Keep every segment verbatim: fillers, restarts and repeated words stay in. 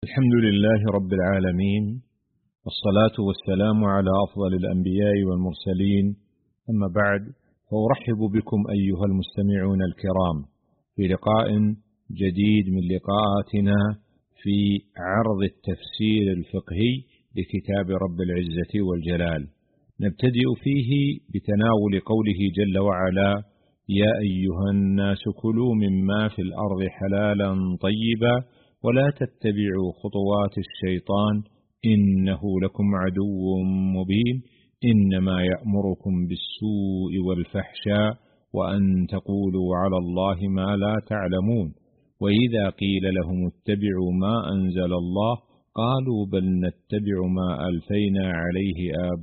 الحمد لله رب العالمين، والصلاة والسلام على أفضل الأنبياء والمرسلين، أما بعد، فأرحب بكم أيها المستمعون الكرام في لقاء جديد من لقاءاتنا في عرض التفسير الفقهي لكتاب رب العزة والجلال. نبتدئ فيه بتناول قوله جل وعلا: يا أيها الناس كلوا مما في الأرض حلالا طيبا ولا تتبعوا خطوات الشيطان إنه لكم عدو مبين إنما يأمركم بالسوء والفحشاء وأن تقولوا على الله ما لا تعلمون وإذا قيل لهم اتبعوا ما أنزل الله قالوا بل نتبع ما ألفينا عليه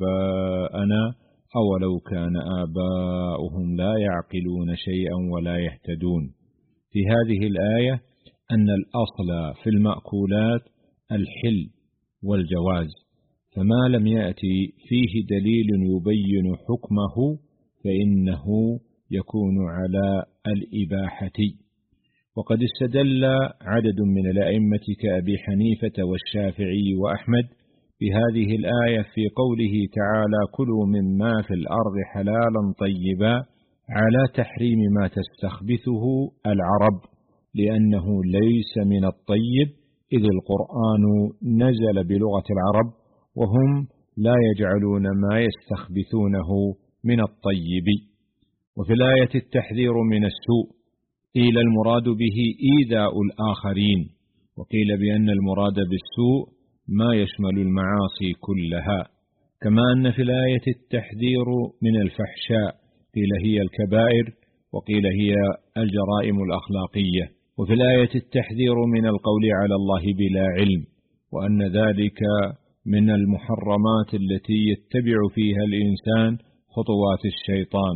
آباءنا أولو كان آباؤهم لا يعقلون شيئا ولا يهتدون. في هذه الآية أن الأصل في المأكولات الحل والجواز، فما لم يأتي فيه دليل يبين حكمه فإنه يكون على الإباحة. وقد استدل عدد من الأئمة كأبي حنيفة والشافعي وأحمد بهذه الآية في قوله تعالى: كلوا مما في الأرض حلالا طيبا، على تحريم ما تستخبثه العرب، لأنه ليس من الطيب، إذ القرآن نزل بلغة العرب وهم لا يجعلون ما يستخبثونه من الطيب. وفي الآية التحذير من السوء، قيل المراد به إيذاء الآخرين، وقيل بأن المراد بالسوء ما يشمل المعاصي كلها، كما أن في الآية التحذير من الفحشاء، قيل هي الكبائر وقيل هي الجرائم الأخلاقية. وفي الآية التحذير من القول على الله بلا علم، وأن ذلك من المحرمات التي يتبع فيها الإنسان خطوات الشيطان.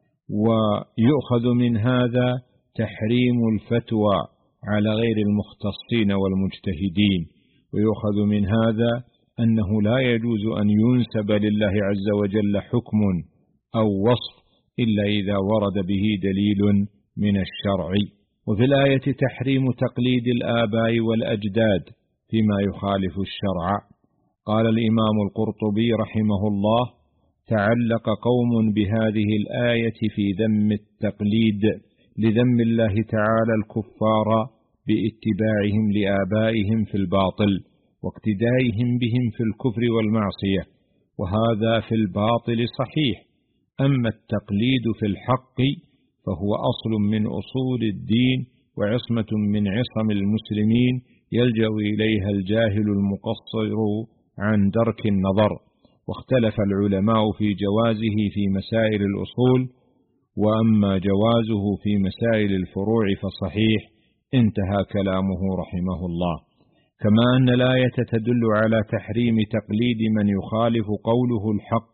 ويؤخذ من هذا تحريم الفتوى على غير المختصين والمجتهدين، ويؤخذ من هذا أنه لا يجوز أن ينسب لله عز وجل حكم أو وصف إلا إذا ورد به دليل من الشرع. وفي الآية تحريم تقليد الآباء والأجداد فيما يخالف الشرع. قال الإمام القرطبي رحمه الله: تعلق قوم بهذه الآية في ذم التقليد لذم الله تعالى الكفار باتباعهم لآبائهم في الباطل واقتدائهم بهم في الكفر والمعصية، وهذا في الباطل صحيح. أما التقليد في الحق فهو أصل من أصول الدين وعصمة من عصم المسلمين يلجأ إليها الجاهل المقصر عن درك النظر. واختلف العلماء في جوازه في مسائل الأصول، وأما جوازه في مسائل الفروع فصحيح. انتهى كلامه رحمه الله. كما أن الآية تدل على تحريم تقليد من يخالف قوله الحق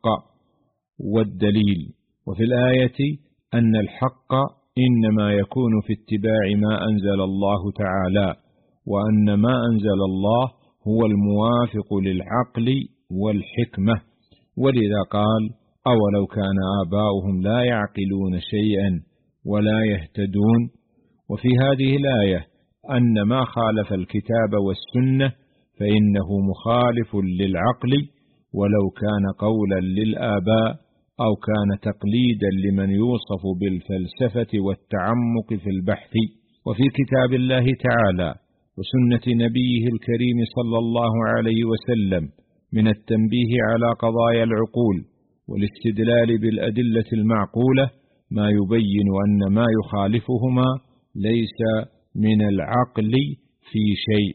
والدليل. وفي الآية أن الحق إنما يكون في اتباع ما أنزل الله تعالى، وأن ما أنزل الله هو الموافق للعقل والحكمة، ولذا قال: أولو كان آباؤهم لا يعقلون شيئا ولا يهتدون. وفي هذه الآية أن ما خالف الكتاب والسنة فإنه مخالف للعقل، ولو كان قولا للآباء أو كان تقليدا لمن يوصف بالفلسفة والتعمق في البحث. وفي كتاب الله تعالى وسنة نبيه الكريم صلى الله عليه وسلم من التنبيه على قضايا العقول والاستدلال بالأدلة المعقولة ما يبين أن ما يخالفهما ليس من العقل في شيء،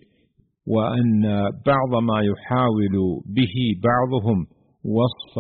وأن بعض ما يحاول به بعضهم وصف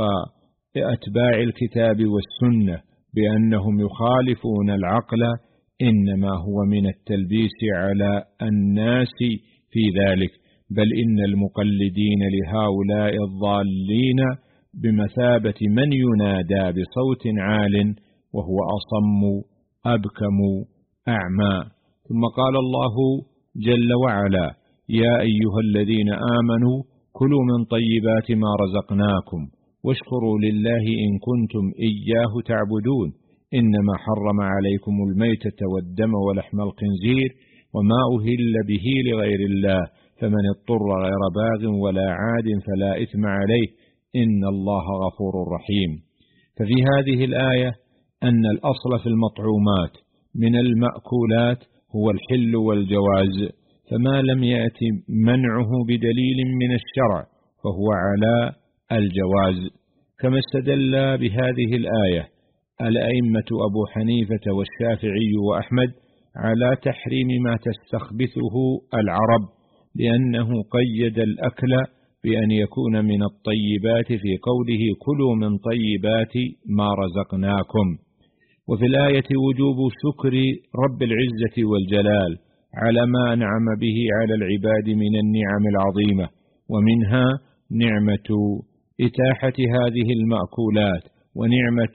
أتباع الكتاب والسنة بأنهم يخالفون العقل إنما هو من التلبيس على الناس في ذلك، بل إن المقلدين لهؤلاء الضالين بمثابة من ينادى بصوت عال وهو أصم أبكم أعمى. ثم قال الله جل وعلا: يا أيها الذين آمنوا كلوا من طيبات ما رزقناكم واشكروا لله إن كنتم إياه تعبدون إنما حرم عليكم الميتة والدم ولحم الخنزير وما أهل به لغير الله فمن اضطر غير باغ ولا عاد فلا إثم عليه إن الله غفور رحيم. ففي هذه الآية أن الأصل في المطعومات من المأكولات هو الحل والجواز، فما لم يأتي منعه بدليل من الشرع فهو على الجواز، كما استدل بهذه الآية الأئمة أبو حنيفة والشافعي وأحمد على تحريم ما تستخبثه العرب، لأنه قيد الأكل بأن يكون من الطيبات في قوله كلوا من طيبات ما رزقناكم. وفي الآية وجوب شكر رب العزة والجلال على ما أنعم به على العباد من النعم العظيمة، ومنها نعمة إتاحة هذه المأكولات ونعمة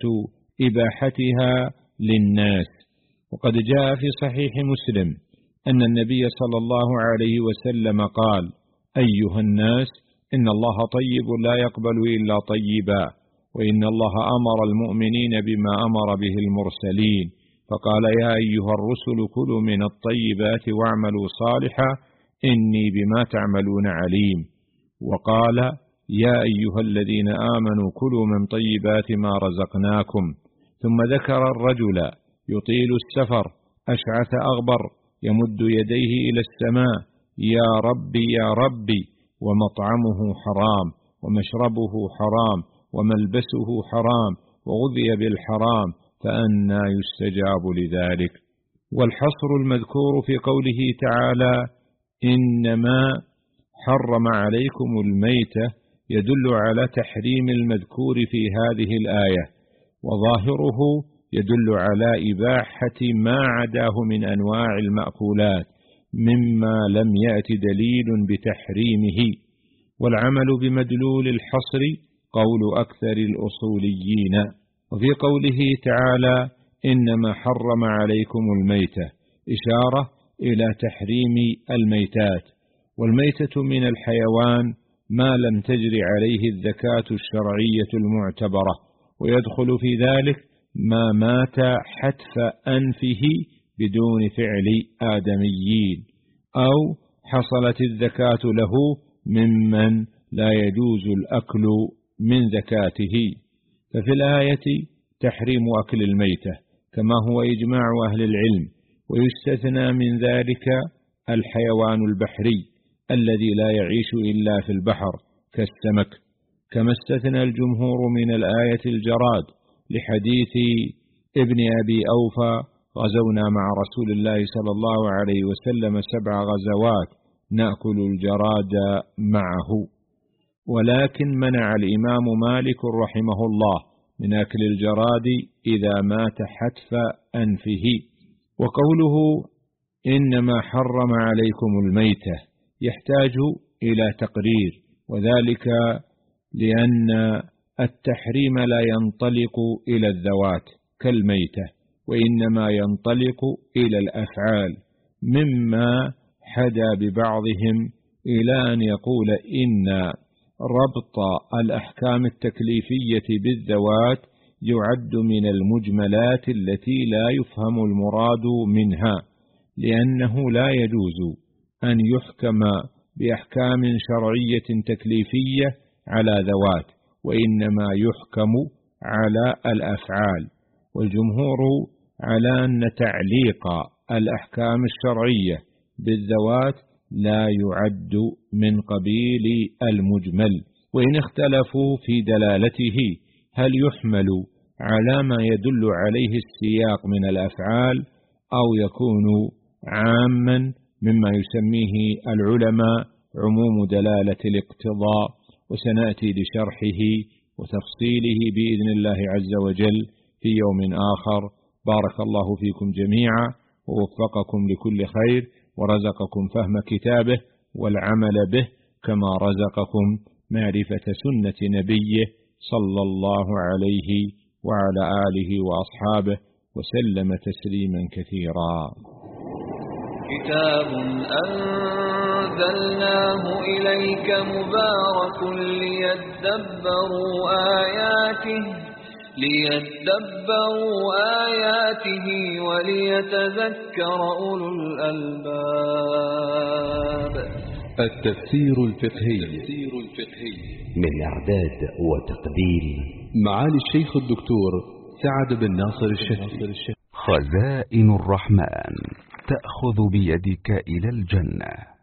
إباحتها للناس. وقد جاء في صحيح مسلم أن النبي صلى الله عليه وسلم قال: أيها الناس إن الله طيب لا يقبل إلا طيبا، وإن الله أمر المؤمنين بما أمر به المرسلين، فقال: يا أيها الرسل كلوا من الطيبات واعملوا صالحا إني بما تعملون عليم. وقال: يا أيها الذين آمنوا كلوا من طيبات ما رزقناكم. ثم ذكر الرجل يطيل السفر أشعث أغبر يمد يديه إلى السماء: يا ربي يا ربي، ومطعمه حرام ومشربه حرام وملبسه حرام وغذي بالحرام، فأنى يستجاب لذلك. والحصر المذكور في قوله تعالى: إنما حرم عليكم الميتة يدل على تحريم المذكور في هذه الآية، وظاهره يدل على إباحة ما عداه من أنواع المأكولات مما لم يأت دليل بتحريمه. والعمل بمدلول الحصر قول أكثر الأصوليين. وفي قوله تعالى: إنما حرم عليكم الميتة إشارة إلى تحريم الميتات، والميتة من الحيوان ما لم تجري عليه الزكاة الشرعية المعتبرة، ويدخل في ذلك ما مات حتف أنفه بدون فعل آدميين، أو حصلت الزكاة له ممن لا يجوز الأكل من زكاته. ففي الآية تحريم أكل الميتة كما هو إجماع أهل العلم، ويستثنى من ذلك الحيوان البحري الذي لا يعيش إلا في البحر كالسمك، كما استثنى الجمهور من الآية الجراد لحديث ابن أبي أوفى: غزونا مع رسول الله صلى الله عليه وسلم سبع غزوات نأكل الجراد معه. ولكن منع الإمام مالك رحمه الله من أكل الجراد إذا مات حتف أنفه. وقوله إنما حرم عليكم الميتة يحتاج إلى تقرير، وذلك لأن التحريم لا ينطلق إلى الذوات كالميتة، وإنما ينطلق إلى الأفعال، مما حدا ببعضهم إلى أن يقول إن ربط الأحكام التكليفية بالذوات يعد من المجملات التي لا يفهم المراد منها، لأنه لا يجوز أن يحكم بأحكام شرعية تكليفية على ذوات، وإنما يحكم على الأفعال. والجمهور على أن تعليق الأحكام الشرعية بالذوات لا يعد من قبيل المجمل، وإن اختلفوا في دلالته هل يحمل على ما يدل عليه السياق من الأفعال أو يكون عاما مما يسميه العلماء عموم دلالة الاقتضاء، وسنأتي لشرحه وتفصيله بإذن الله عز وجل في يوم آخر. بارك الله فيكم جميعا ووفقكم لكل خير، ورزقكم فهم كتابه والعمل به، كما رزقكم معرفة سنة نبيه صلى الله عليه وعلى آله وأصحابه وسلم تسليما كثيرا. كتاب أنزلناه إليك مبارك ليدبروا آياته ليدبروا آياته وليتذكر أولو الألباب. التفسير الفقهي من إعداد وتقديم معالي الشيخ الدكتور سعد بن ناصر الشهري. خزائن الرحمن تأخذ بيدك إلى الجنة.